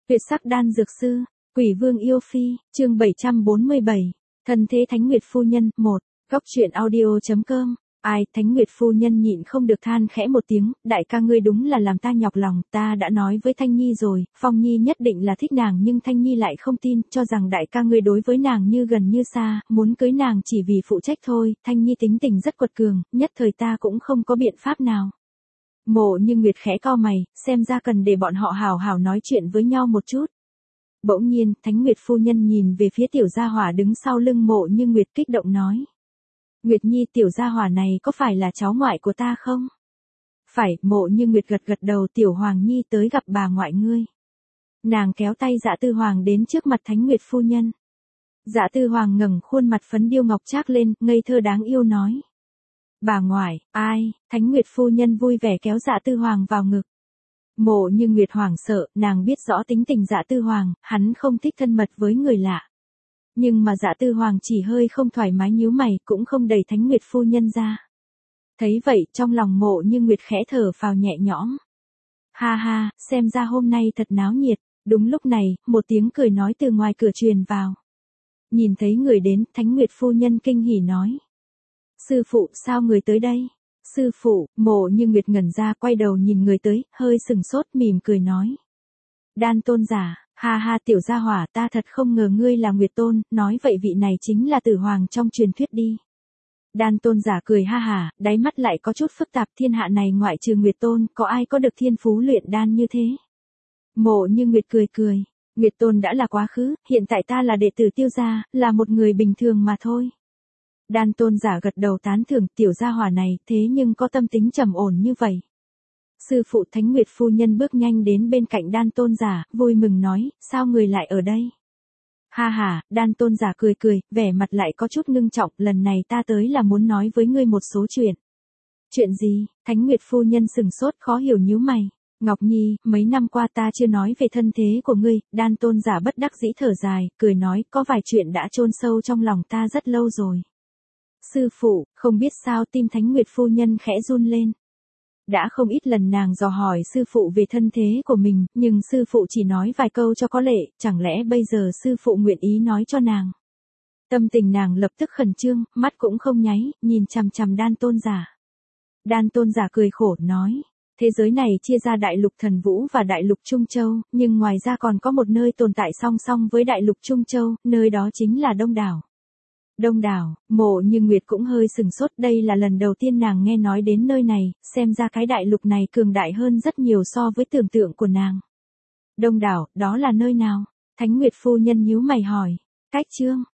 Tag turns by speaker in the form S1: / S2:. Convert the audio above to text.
S1: Tuyệt sắc đan dược sư, Quỷ Vương yêu phi, chương 747, thân thế Thánh Nguyệt phu nhân, 1, góc truyện audio.com. Ai, Thánh Nguyệt phu nhân nhịn không được than khẽ một tiếng, đại ca ngươi đúng là làm ta nhọc lòng, ta đã nói với Thanh Nhi rồi, Phong Nhi nhất định là thích nàng nhưng Thanh Nhi lại không tin, cho rằng đại ca ngươi đối với nàng như gần như xa, muốn cưới nàng chỉ vì phụ trách thôi, Thanh Nhi tính tình rất quật cường, nhất thời ta cũng không có biện pháp nào. Mộ Như Nguyệt khẽ cau mày, xem ra cần để bọn họ hào hào nói chuyện với nhau một chút. Bỗng nhiên, Thánh Nguyệt phu nhân nhìn về phía tiểu gia hỏa đứng sau lưng Mộ Như Nguyệt kích động nói. Nguyệt Nhi, tiểu gia hỏa này có phải là cháu ngoại của ta không? Phải, Mộ Như Nguyệt gật gật đầu. Tiểu Hoàng Nhi tới gặp bà ngoại ngươi. Nàng kéo tay Dạ Tư Hoàng đến trước mặt Thánh Nguyệt phu nhân. Dạ Tư Hoàng ngẩng khuôn mặt phấn điêu ngọc trác lên, ngây thơ đáng yêu nói. Bà ngoại, ai? Thánh Nguyệt phu nhân vui vẻ kéo Dạ Tư Hoàng vào ngực. Mộ Như Nguyệt hoảng sợ, nàng biết rõ tính tình Dạ Tư Hoàng, hắn không thích thân mật với người lạ. Nhưng mà Dạ Tư Hoàng chỉ hơi không thoải mái nhíu mày, cũng không đẩy Thánh Nguyệt phu nhân ra. Thấy vậy, trong lòng Mộ Như Nguyệt khẽ thở phào nhẹ nhõm. Ha ha, xem ra hôm nay thật náo nhiệt. Đúng lúc này, một tiếng cười nói từ ngoài cửa truyền vào. Nhìn thấy người đến, Thánh Nguyệt phu nhân kinh hỉ nói. Sư phụ, sao người tới đây? Sư phụ, Mộ Như Nguyệt ngẩn ra quay đầu nhìn người tới, hơi sừng sốt mỉm cười nói. Đan tôn giả, ha ha tiểu gia hỏa, ta thật không ngờ ngươi là Nguyệt tôn, nói vậy vị này chính là Tử Hoàng trong truyền thuyết đi. Đan tôn giả cười ha hả, đáy mắt lại có chút phức tạp, thiên hạ này ngoại trừ Nguyệt tôn, có ai có được thiên phú luyện đan như thế? Mộ Như Nguyệt cười cười, Nguyệt tôn đã là quá khứ, hiện tại ta là đệ tử Tiêu gia, là một người bình thường mà thôi. Đan tôn giả gật đầu tán thưởng, tiểu gia hỏa này, thế nhưng có tâm tính trầm ổn như vậy. Sư phụ. Thánh Nguyệt phu nhân bước nhanh đến bên cạnh đan tôn giả, vui mừng nói, sao người lại ở đây? Ha ha, đan tôn giả cười cười, vẻ mặt lại có chút ngưng trọng, lần này ta tới là muốn nói với ngươi một số chuyện. Chuyện gì? Thánh Nguyệt phu nhân sừng sốt khó hiểu nhíu mày. Ngọc Nhi, mấy năm qua ta chưa nói về thân thế của ngươi, đan tôn giả bất đắc dĩ thở dài, cười nói, có vài chuyện đã chôn sâu trong lòng ta rất lâu rồi. Sư phụ, không biết sao tim Thánh Nguyệt phu nhân khẽ run lên. Đã không ít lần nàng dò hỏi sư phụ về thân thế của mình, nhưng sư phụ chỉ nói vài câu cho có lệ, chẳng lẽ bây giờ sư phụ nguyện ý nói cho nàng. Tâm tình nàng lập tức khẩn trương, mắt cũng không nháy, nhìn chằm chằm đan tôn giả. Đan tôn giả cười khổ, nói, thế giới này chia ra đại lục Thần Vũ và đại lục Trung Châu, nhưng ngoài ra còn có một nơi tồn tại song song với đại lục Trung Châu, nơi đó chính là Đông Đảo. Đông Đảo, Mộ Như Nguyệt cũng hơi sừng sốt, đây là lần đầu tiên nàng nghe nói đến nơi này, xem ra cái đại lục này cường đại hơn rất nhiều so với tưởng tượng của nàng. Đông Đảo, đó là nơi nào? Thánh Nguyệt phu nhân nhíu mày hỏi. Cách chương,